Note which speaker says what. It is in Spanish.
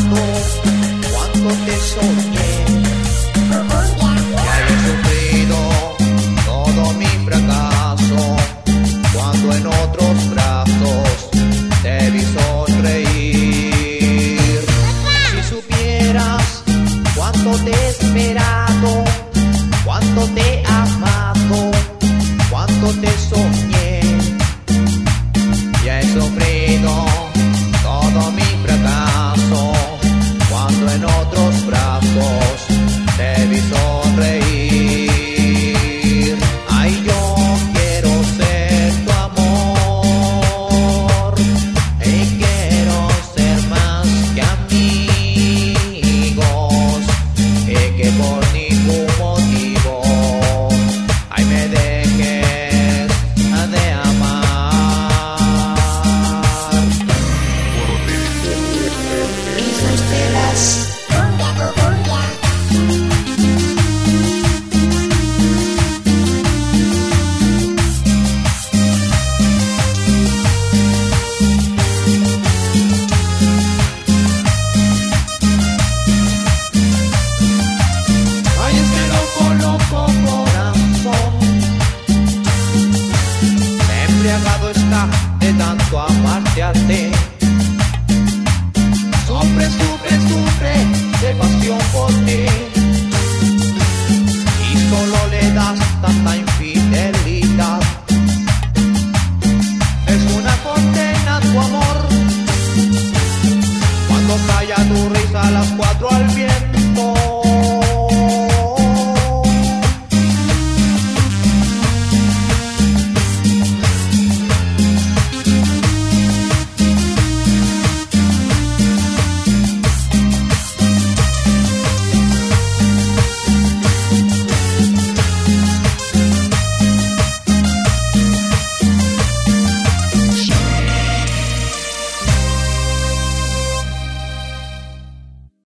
Speaker 1: amado, cuánto te soñé. Ya he sufrido todo mi fracaso, cuando en otros brazos te vi sonreír. Si supieras cuánto te he esperado, cuánto te he amado, cuánto te soñé. Ya he sufrido todo mi fracaso, cuando en otros brazos te vi sonreír. Ay, yo quiero ser tu amor y quiero ser más que amigos, y que por ningún motivo ay me dejes de amar.
Speaker 2: Hijos de las
Speaker 1: Ay, es que loco, loco corazón, embriagado está de tanto amarte a ti. Sufre, sufre, sufre de pasión por ti, y solo le das tanta infidelidad. Es una condena tu amor, cuando calla tu risa a las 4 al viento.